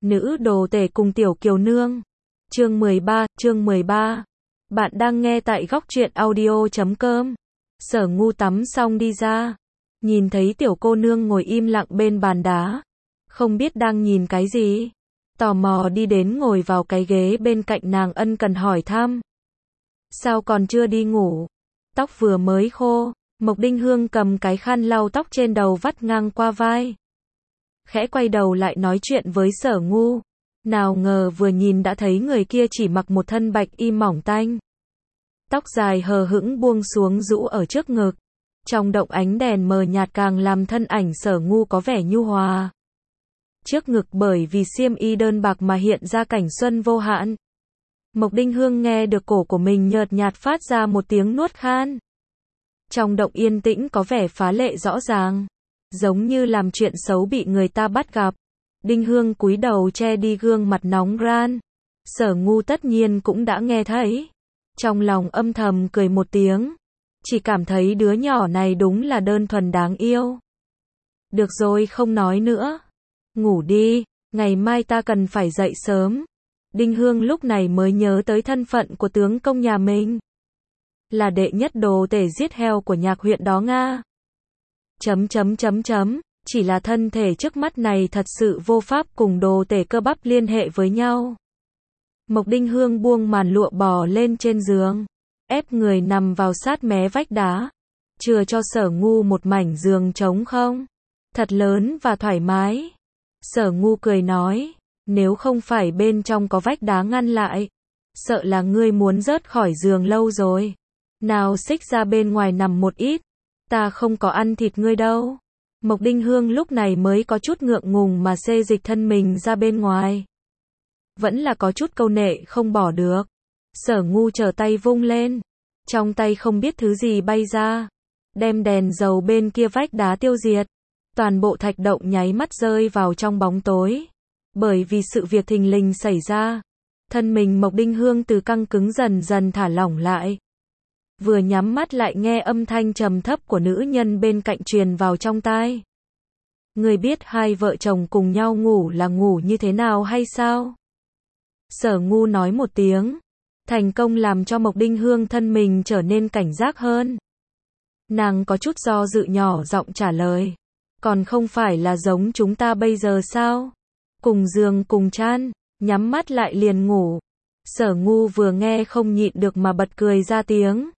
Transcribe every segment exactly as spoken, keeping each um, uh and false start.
Nữ đồ tể cùng tiểu kiều nương. Chương mười ba, chương mười ba. Bạn đang nghe tại góc truyện audio chấm com. Sở Ngu tắm xong đi ra, nhìn thấy tiểu cô nương ngồi im lặng bên bàn đá, không biết đang nhìn cái gì, tò mò đi đến ngồi vào cái ghế bên cạnh nàng, ân cần hỏi thăm. Sao còn chưa đi ngủ? Tóc vừa mới khô. Mộc Đinh Hương cầm cái khăn lau tóc trên đầu vắt ngang qua vai, khẽ quay đầu lại nói chuyện với Sở Ngu. Nào ngờ vừa nhìn đã thấy người kia chỉ mặc một thân bạch y mỏng tanh, tóc dài hờ hững buông xuống rũ ở trước ngực. Trong động ánh đèn mờ nhạt càng làm thân ảnh Sở Ngu có vẻ nhu hòa. Trước ngực bởi vì xiêm y đơn bạc mà hiện ra cảnh xuân vô hạn. Mộc Đinh Hương nghe được cổ của mình nhợt nhạt phát ra một tiếng nuốt khan. Trong động yên tĩnh có vẻ phá lệ rõ ràng, giống như làm chuyện xấu bị người ta bắt gặp. Đinh Hương cúi đầu che đi gương mặt nóng ran. Sở Ngu tất nhiên cũng đã nghe thấy, trong lòng âm thầm cười một tiếng, chỉ cảm thấy đứa nhỏ này đúng là đơn thuần đáng yêu. Được rồi, không nói nữa, ngủ đi, ngày mai ta cần phải dậy sớm. Đinh Hương lúc này mới nhớ tới thân phận của tướng công nhà mình, là đệ nhất đồ tể giết heo của nhạc huyện đó Nga. Chấm chấm chấm chấm, chỉ là thân thể trước mắt này thật sự vô pháp cùng đồ tể cơ bắp liên hệ với nhau. Mộc Đinh Hương buông màn lụa bò lên trên giường, ép người nằm vào sát mé vách đá, chừa cho Sở Ngu một mảnh giường trống không, thật lớn và thoải mái. Sở Ngu cười nói, nếu không phải bên trong có vách đá ngăn lại, sợ là ngươi muốn rớt khỏi giường lâu rồi. Nào xích ra bên ngoài nằm một ít, ta không có ăn thịt ngươi đâu. Mộc Đinh Hương lúc này mới có chút ngượng ngùng mà xê dịch thân mình ra bên ngoài. Vẫn là có chút câu nệ không bỏ được. Sở Ngu trở tay vung lên, trong tay không biết thứ gì bay ra, đem đèn dầu bên kia vách đá tiêu diệt. Toàn bộ thạch động nháy mắt rơi vào trong bóng tối. Bởi vì sự việc thình lình xảy ra, thân mình Mộc Đinh Hương từ căng cứng dần dần thả lỏng lại. Vừa nhắm mắt lại nghe âm thanh trầm thấp của nữ nhân bên cạnh truyền vào trong tai. Người biết hai vợ chồng cùng nhau ngủ là ngủ như thế nào hay sao? Sở Ngu nói một tiếng, thành công làm cho Mộc Đinh Hương thân mình trở nên cảnh giác hơn. Nàng có chút do dự nhỏ giọng trả lời, còn không phải là giống chúng ta bây giờ sao? Cùng giường cùng chăn, nhắm mắt lại liền ngủ. Sở Ngu vừa nghe không nhịn được mà bật cười ra tiếng.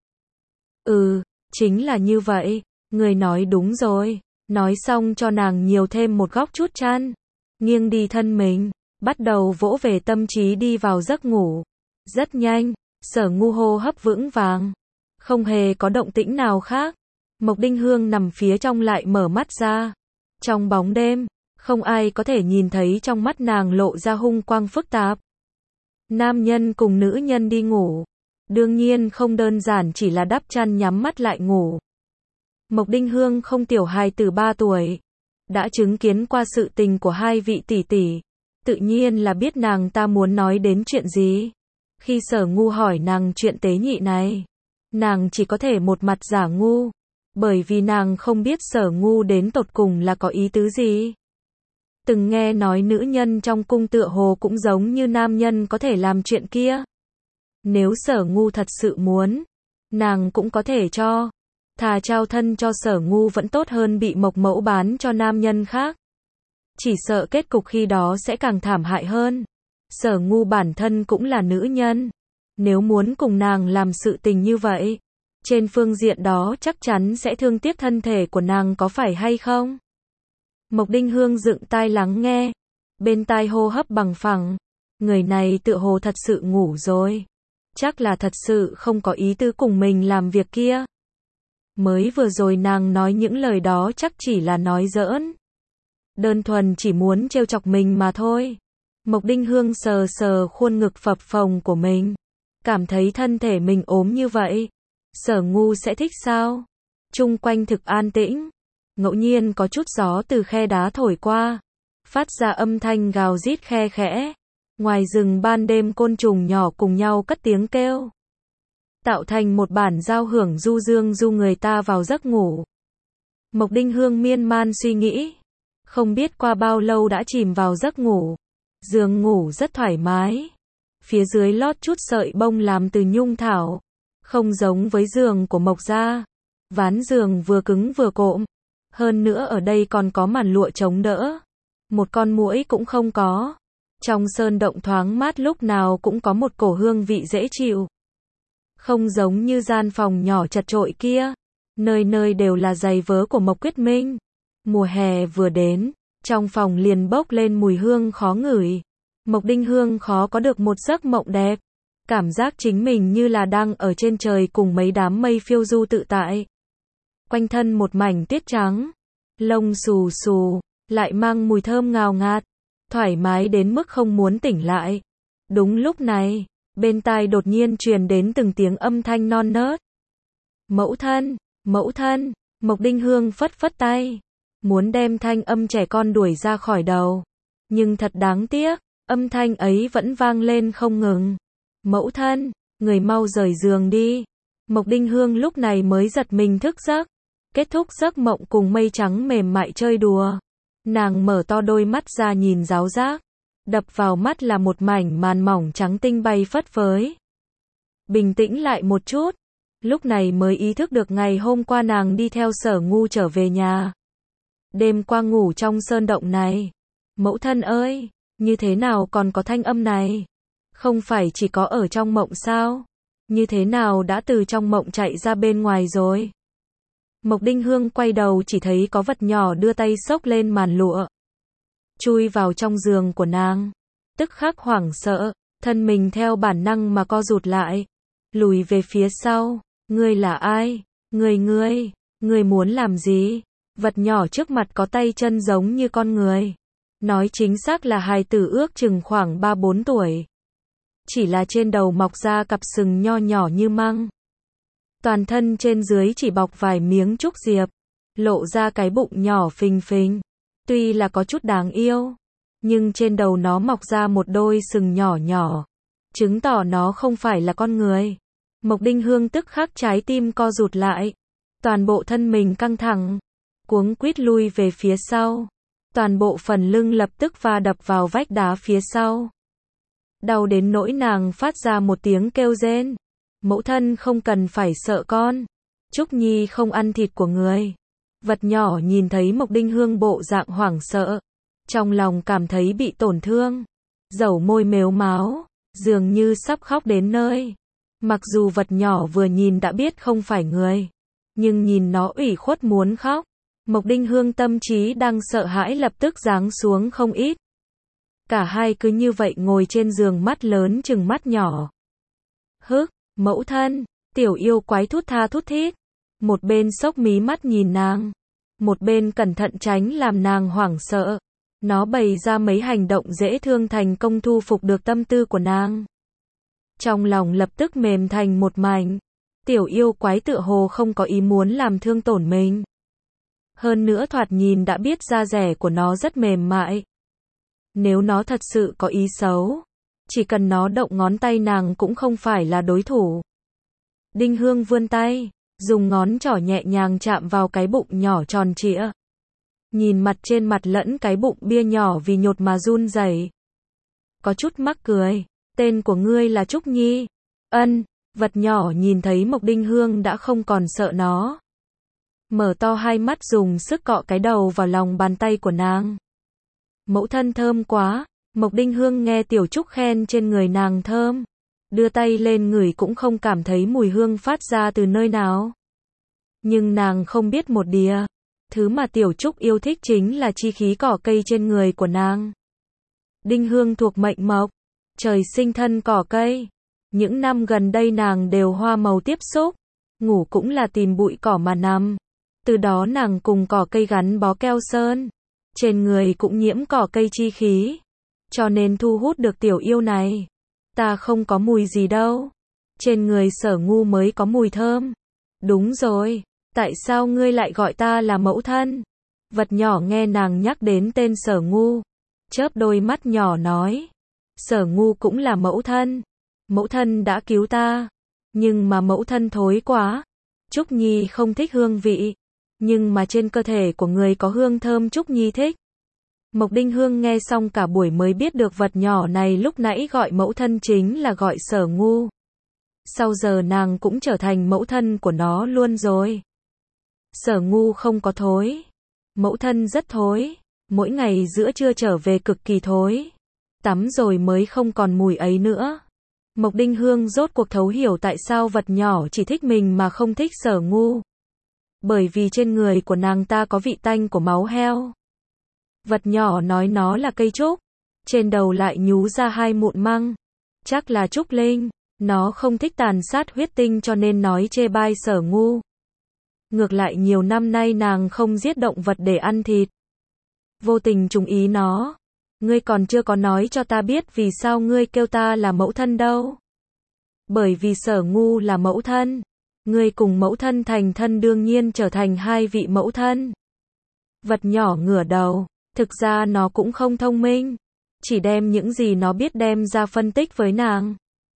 Ừ, chính là như vậy, người nói đúng rồi. Nói xong cho nàng nhiều thêm một góc chút chăn, nghiêng đi thân mình, bắt đầu vỗ về tâm trí đi vào giấc ngủ. Rất nhanh, Sở Ngu hô hấp vững vàng, không hề có động tĩnh nào khác. Mộc Đinh Hương nằm phía trong lại mở mắt ra. Trong bóng đêm, không ai có thể nhìn thấy trong mắt nàng lộ ra hung quang phức tạp. Nam nhân cùng nữ nhân đi ngủ, đương nhiên không đơn giản chỉ là đắp chăn nhắm mắt lại ngủ. Mộc Đinh Hương không tiểu hài tử ba tuổi, đã chứng kiến qua sự tình của hai vị tỷ tỷ, tự nhiên là biết nàng ta muốn nói đến chuyện gì. Khi Sở Ngu hỏi nàng chuyện tế nhị này, nàng chỉ có thể một mặt giả ngu, bởi vì nàng không biết Sở Ngu đến tột cùng là có ý tứ gì. Từng nghe nói nữ nhân trong cung tựa hồ cũng giống như nam nhân có thể làm chuyện kia. Nếu Sở Ngu thật sự muốn, nàng cũng có thể cho. Thà trao thân cho Sở Ngu vẫn tốt hơn bị Mộc Mẫu bán cho nam nhân khác. Chỉ sợ kết cục khi đó sẽ càng thảm hại hơn. Sở Ngu bản thân cũng là nữ nhân, nếu muốn cùng nàng làm sự tình như vậy, trên phương diện đó chắc chắn sẽ thương tiếc thân thể của nàng, có phải hay không? Mộc Đinh Hương dựng tai lắng nghe, bên tai hô hấp bằng phẳng. Người này tựa hồ thật sự ngủ rồi, chắc là thật sự không có ý tứ cùng mình làm việc kia. Mới vừa rồi nàng nói những lời đó chắc chỉ là nói giỡn, đơn thuần chỉ muốn trêu chọc mình mà thôi. Mộc Đinh Hương sờ sờ khuôn ngực phập phồng của mình, cảm thấy thân thể mình ốm như vậy, Sở Ngu sẽ thích sao? Chung quanh thực an tĩnh, ngẫu nhiên có chút gió từ khe đá thổi qua, phát ra âm thanh gào rít khe khẽ. Ngoài rừng ban đêm côn trùng nhỏ cùng nhau cất tiếng kêu, tạo thành một bản giao hưởng du dương du người ta vào giấc ngủ. Mộc Đinh Hương miên man suy nghĩ, không biết qua bao lâu đã chìm vào giấc ngủ. Giường ngủ rất thoải mái. Phía dưới lót chút sợi bông làm từ nhung thảo. Không giống với giường của Mộc gia. Ván giường vừa cứng vừa cộm. Hơn nữa ở đây còn có màn lụa chống đỡ. Một con muỗi cũng không có. Trong sơn động thoáng mát, lúc nào cũng có một cổ hương vị dễ chịu. Không giống như gian phòng nhỏ chật chội kia. Nơi nơi đều là giày vớ của Mộc Quyết Minh. Mùa hè vừa đến, trong phòng liền bốc lên mùi hương khó ngửi. Mộc Đinh Hương khó có được một giấc mộng đẹp. Cảm giác chính mình như là đang ở trên trời cùng mấy đám mây phiêu du tự tại. Quanh thân một mảnh tuyết trắng, lông xù xù, lại mang mùi thơm ngào ngạt, thoải mái đến mức không muốn tỉnh lại. Đúng lúc này, bên tai đột nhiên truyền đến từng tiếng âm thanh non nớt. Mẫu thân, mẫu thân, Mộc Đinh Hương phất phất tay, muốn đem thanh âm trẻ con đuổi ra khỏi đầu. Nhưng thật đáng tiếc, âm thanh ấy vẫn vang lên không ngừng. Mẫu thân, người mau rời giường đi. Mộc Đinh Hương lúc này mới giật mình thức giấc. Kết thúc giấc mộng cùng mây trắng mềm mại chơi đùa. Nàng mở to đôi mắt ra nhìn ráo rác. Đập vào mắt là một mảnh màn mỏng trắng tinh bay phất phới. Bình tĩnh lại một chút. Lúc này mới ý thức được ngày hôm qua nàng đi theo Sở Ngu trở về nhà. Đêm qua ngủ trong sơn động này. Mẫu thân ơi, như thế nào còn có thanh âm này? Không phải chỉ có ở trong mộng sao? Như thế nào đã từ trong mộng chạy ra bên ngoài rồi? Mộc Đinh Hương quay đầu chỉ thấy có vật nhỏ đưa tay xốc lên màn lụa. Chui vào trong giường của nàng. Tức khắc hoảng sợ, thân mình theo bản năng mà co rụt lại. Lùi về phía sau. Ngươi là ai? Ngươi ngươi, ngươi muốn làm gì? Vật nhỏ trước mặt có tay chân giống như con người. Nói chính xác là hài tử ước chừng khoảng ba bốn tuổi. Chỉ là trên đầu mọc ra cặp sừng nho nhỏ như măng. Toàn thân trên dưới chỉ bọc vài miếng trúc diệp. Lộ ra cái bụng nhỏ phình phình. Tuy là có chút đáng yêu. Nhưng trên đầu nó mọc ra một đôi sừng nhỏ nhỏ. Chứng tỏ nó không phải là con người. Mộc Đinh Hương tức khắc trái tim co rụt lại. Toàn bộ thân mình căng thẳng. Cuống quýt lui về phía sau. Toàn bộ phần lưng lập tức va đập vào vách đá phía sau. Đau đến nỗi nàng phát ra một tiếng kêu rên. Mẫu thân không cần phải sợ con. Trúc Nhi không ăn thịt của người. Vật nhỏ nhìn thấy Mộc Đinh Hương bộ dạng hoảng sợ. Trong lòng cảm thấy bị tổn thương. Dẩu môi mếu máo. Dường như sắp khóc đến nơi. Mặc dù vật nhỏ vừa nhìn đã biết không phải người. Nhưng nhìn nó ủy khuất muốn khóc. Mộc Đinh Hương tâm trí đang sợ hãi lập tức giáng xuống không ít. Cả hai cứ như vậy ngồi trên giường, mắt lớn chừng mắt nhỏ. Hức, mẫu thân, tiểu yêu quái thút tha thút thít. Một bên sốc mí mắt nhìn nàng. Một bên cẩn thận tránh làm nàng hoảng sợ. Nó bày ra mấy hành động dễ thương thành công thu phục được tâm tư của nàng. Trong lòng lập tức mềm thành một mảnh. Tiểu yêu quái tựa hồ không có ý muốn làm thương tổn mình. Hơn nữa thoạt nhìn đã biết da rẻ của nó rất mềm mại. Nếu nó thật sự có ý xấu, chỉ cần nó động ngón tay nàng cũng không phải là đối thủ. Đinh Hương vươn tay, dùng ngón trỏ nhẹ nhàng chạm vào cái bụng nhỏ tròn trịa. Nhìn mặt trên mặt lẫn cái bụng bia nhỏ vì nhột mà run rẩy. Có chút mắc cười, tên của ngươi là Trúc Nhi. Ân, vật nhỏ nhìn thấy Mộc Đinh Hương đã không còn sợ nó. Mở to hai mắt dùng sức cọ cái đầu vào lòng bàn tay của nàng. Mẫu thân thơm quá. Mộc Đinh Hương nghe Tiểu Trúc khen trên người nàng thơm. Đưa tay lên ngửi cũng không cảm thấy mùi hương phát ra từ nơi nào. Nhưng nàng không biết một đìa. Thứ mà Tiểu Trúc yêu thích chính là chi khí cỏ cây trên người của nàng. Đinh Hương thuộc mệnh mộc. Trời sinh thân cỏ cây. Những năm gần đây nàng đều hoa màu tiếp xúc. Ngủ cũng là tìm bụi cỏ mà nằm. Từ đó nàng cùng cỏ cây gắn bó keo sơn. Trên người cũng nhiễm cỏ cây chi khí. Cho nên thu hút được tiểu yêu này. Ta không có mùi gì đâu. Trên người Sở Ngu mới có mùi thơm. Đúng rồi. Tại sao ngươi lại gọi ta là mẫu thân? Vật nhỏ nghe nàng nhắc đến tên Sở Ngu. Chớp đôi mắt nhỏ nói. Sở Ngu cũng là mẫu thân. Mẫu thân đã cứu ta. Nhưng mà mẫu thân thối quá. Trúc Nhi không thích hương vị. Nhưng mà trên cơ thể của người có hương thơm Trúc Nhi thích. Mộc Đinh Hương nghe xong cả buổi mới biết được vật nhỏ này lúc nãy gọi mẫu thân chính là gọi Sở Ngu. Sau giờ nàng cũng trở thành mẫu thân của nó luôn rồi. Sở Ngu không có thối. Mẫu thân rất thối. Mỗi ngày giữa trưa trở về cực kỳ thối. Tắm rồi mới không còn mùi ấy nữa. Mộc Đinh Hương rốt cuộc thấu hiểu tại sao vật nhỏ chỉ thích mình mà không thích Sở Ngu. Bởi vì trên người của nàng ta có vị tanh của máu heo. Vật nhỏ nói nó là cây trúc. Trên đầu lại nhú ra hai mụn măng. Chắc là trúc linh. Nó không thích tàn sát huyết tinh cho nên nói chê bai Sở Ngu. Ngược lại nhiều năm nay nàng không giết động vật để ăn thịt. Vô tình trùng ý nó. Ngươi còn chưa có nói cho ta biết vì sao ngươi kêu ta là mẫu thân đâu. Bởi vì Sở Ngu là mẫu thân. Ngươi cùng mẫu thân thành thân đương nhiên trở thành hai vị mẫu thân. Vật nhỏ ngửa đầu. Thực ra nó cũng không thông minh. Chỉ đem những gì nó biết đem ra phân tích với nàng.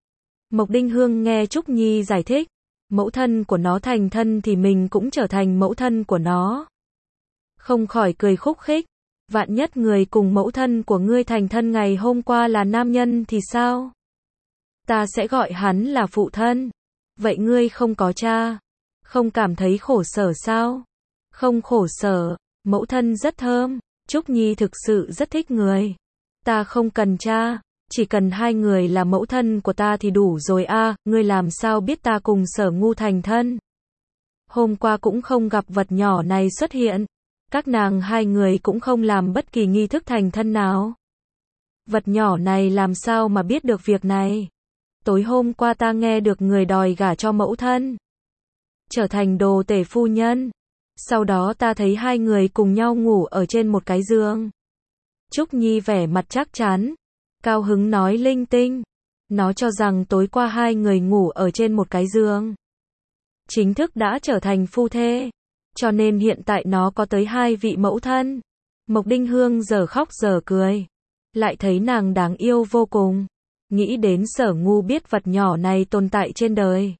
Mộc Đinh Hương nghe Trúc Nhi giải thích. Mẫu thân của nó thành thân thì mình cũng trở thành mẫu thân của nó. Không khỏi cười khúc khích. Vạn nhất người cùng mẫu thân của ngươi thành thân ngày hôm qua là nam nhân thì sao? Ta sẽ gọi hắn là phụ thân. Vậy ngươi không có cha. Không cảm thấy khổ sở sao? Không khổ sở. Mẫu thân rất thơm. Trúc Nhi thực sự rất thích người. Ta không cần cha. Chỉ cần hai người là mẫu thân của ta thì đủ rồi a. À, ngươi làm sao biết ta cùng Sở Ngu thành thân? Hôm qua cũng không gặp vật nhỏ này xuất hiện. Các nàng hai người cũng không làm bất kỳ nghi thức thành thân nào. Vật nhỏ này làm sao mà biết được việc này? Tối hôm qua ta nghe được người đòi gả cho mẫu thân. Trở thành đồ tể phu nhân. Sau đó ta thấy hai người cùng nhau ngủ ở trên một cái giường. Trúc Nhi vẻ mặt chắc chắn. Cao hứng nói linh tinh. Nó cho rằng tối qua hai người ngủ ở trên một cái giường. Chính thức đã trở thành phu thê. Cho nên hiện tại nó có tới hai vị mẫu thân. Mộc Đinh Hương giờ khóc giờ cười. Lại thấy nàng đáng yêu vô cùng. Nghĩ đến Sở Ngu biết vật nhỏ này tồn tại trên đời.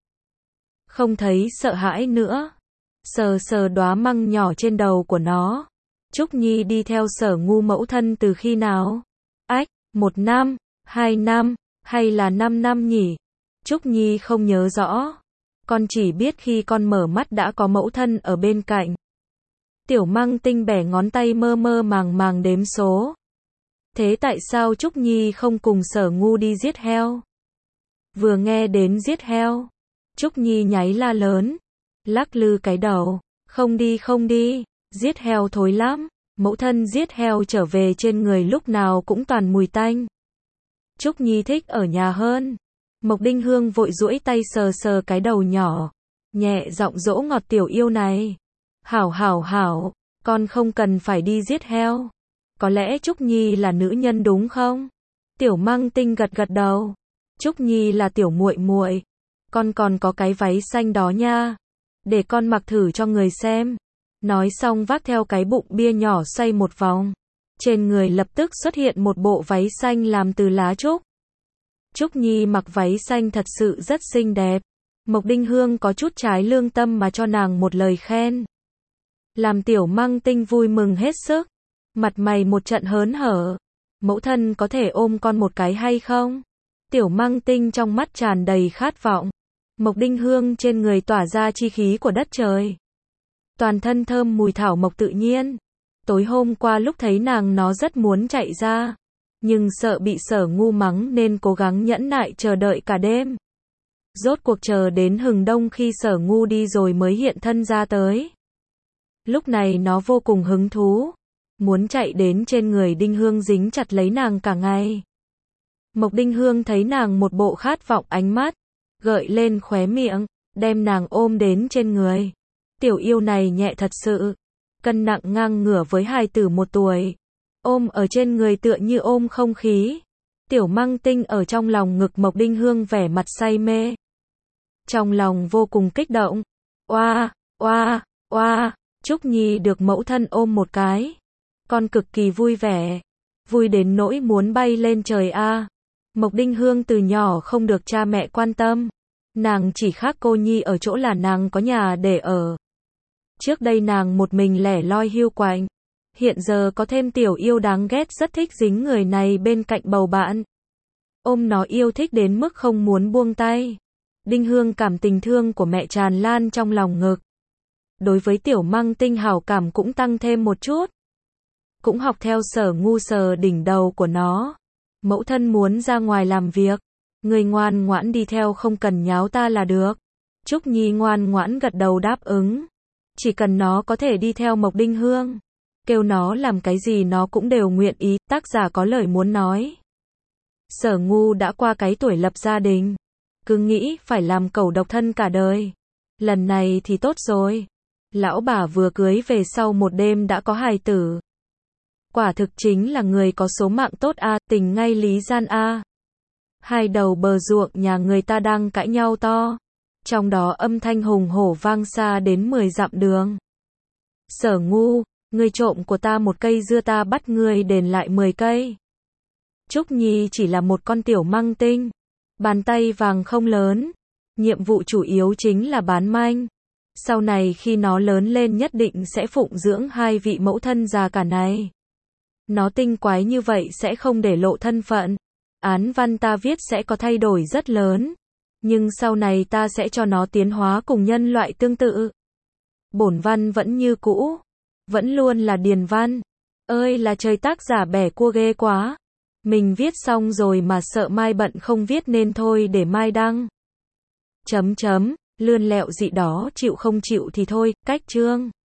Không thấy sợ hãi nữa. Sờ sờ đóa măng nhỏ trên đầu của nó. Trúc Nhi đi theo Sở Ngu mẫu thân từ khi nào? Ách, một năm, hai năm, hay là năm năm nhỉ? Trúc Nhi không nhớ rõ. Con chỉ biết khi con mở mắt đã có mẫu thân ở bên cạnh. Tiểu Măng Tinh bẻ ngón tay mơ mơ màng màng đếm số. Thế tại sao Trúc Nhi không cùng Sở Ngu đi giết heo? Vừa nghe đến giết heo, Trúc Nhi nháy la lớn, lắc lư cái đầu, không đi không đi, giết heo thối lắm, mẫu thân giết heo trở về trên người lúc nào cũng toàn mùi tanh. Trúc Nhi thích ở nhà hơn. Mộc Đinh Hương vội duỗi tay sờ sờ cái đầu nhỏ, nhẹ giọng dỗ ngọt tiểu yêu này. Hảo hảo hảo, con không cần phải đi giết heo. Có lẽ Trúc Nhi là nữ nhân đúng không? Tiểu Măng Tinh gật gật đầu. Trúc Nhi là tiểu muội muội. Con còn có cái váy xanh đó nha. Để con mặc thử cho người xem. Nói xong vác theo cái bụng bia nhỏ xoay một vòng. Trên người lập tức xuất hiện một bộ váy xanh làm từ lá trúc. Trúc Nhi mặc váy xanh thật sự rất xinh đẹp. Mộc Đinh Hương có chút trái lương tâm mà cho nàng một lời khen. Làm Tiểu Măng Tinh vui mừng hết sức. Mặt mày một trận hớn hở. Mẫu thân có thể ôm con một cái hay không? Tiểu Măng Tinh trong mắt tràn đầy khát vọng. Mộc Đinh Hương trên người tỏa ra chi khí của đất trời. Toàn thân thơm mùi thảo mộc tự nhiên. Tối hôm qua lúc thấy nàng nó rất muốn chạy ra. Nhưng sợ bị Sở Ngu mắng nên cố gắng nhẫn nại chờ đợi cả đêm. Rốt cuộc chờ đến hừng đông khi Sở Ngu đi rồi mới hiện thân ra tới. Lúc này nó vô cùng hứng thú. Muốn chạy đến trên người Đinh Hương dính chặt lấy nàng cả ngày. Mộc Đinh Hương thấy nàng một bộ khát vọng ánh mắt. Gợi lên khóe miệng. Đem nàng ôm đến trên người. Tiểu yêu này nhẹ thật sự. Cân nặng ngang ngửa với hài tử một tuổi. Ôm ở trên người tựa như ôm không khí. Tiểu Măng Tinh ở trong lòng ngực Mộc Đinh Hương vẻ mặt say mê. Trong lòng vô cùng kích động. Oa, oa, oa, Trúc Nhi được mẫu thân ôm một cái. Con cực kỳ vui vẻ. Vui đến nỗi muốn bay lên trời a. À. Mộc Đinh Hương từ nhỏ không được cha mẹ quan tâm. Nàng chỉ khác cô Nhi ở chỗ là nàng có nhà để ở. Trước đây nàng một mình lẻ loi hiu quạnh. Hiện giờ có thêm tiểu yêu đáng ghét rất thích dính người này bên cạnh bầu bạn. Ôm nó yêu thích đến mức không muốn buông tay. Đinh Hương cảm tình thương của mẹ tràn lan trong lòng ngực. Đối với tiểu Măng Tinh hảo cảm cũng tăng thêm một chút. Cũng học theo Sở Ngu sờ đỉnh đầu của nó. Mẫu thân muốn ra ngoài làm việc. Người ngoan ngoãn đi theo không cần nháo ta là được. Trúc Nhi ngoan ngoãn gật đầu đáp ứng. Chỉ cần nó có thể đi theo Mộc Đinh Hương. Kêu nó làm cái gì nó cũng đều nguyện ý, tác giả có lời muốn nói. Sở Ngu đã qua cái tuổi lập gia đình. Cứ nghĩ phải làm cẩu độc thân cả đời. Lần này thì tốt rồi. Lão bà vừa cưới về sau một đêm đã có hài tử. Quả thực chính là người có số mạng tốt a, tình ngay lý gian a. Hai đầu bờ ruộng nhà người ta đang cãi nhau to. Trong đó âm thanh hùng hổ vang xa đến mười dặm đường. Sở Ngu, ngươi trộm của ta một cây dưa ta bắt ngươi đền lại mười cây. Trúc Nhi chỉ là một con tiểu măng tinh. Bàn tay vàng không lớn. Nhiệm vụ chủ yếu chính là bán manh. Sau này khi nó lớn lên nhất định sẽ phụng dưỡng hai vị mẫu thân già cả này. Nó tinh quái như vậy sẽ không để lộ thân phận. Án văn ta viết sẽ có thay đổi rất lớn. Nhưng sau này ta sẽ cho nó tiến hóa cùng nhân loại tương tự. Bổn văn vẫn như cũ. Vẫn luôn là điền văn. Ơi là trời, tác giả bẻ cua ghê quá. Mình viết xong rồi mà sợ mai bận không viết nên thôi để mai đăng. Chấm chấm, lươn lẹo dị đó chịu không chịu thì thôi, cách chương.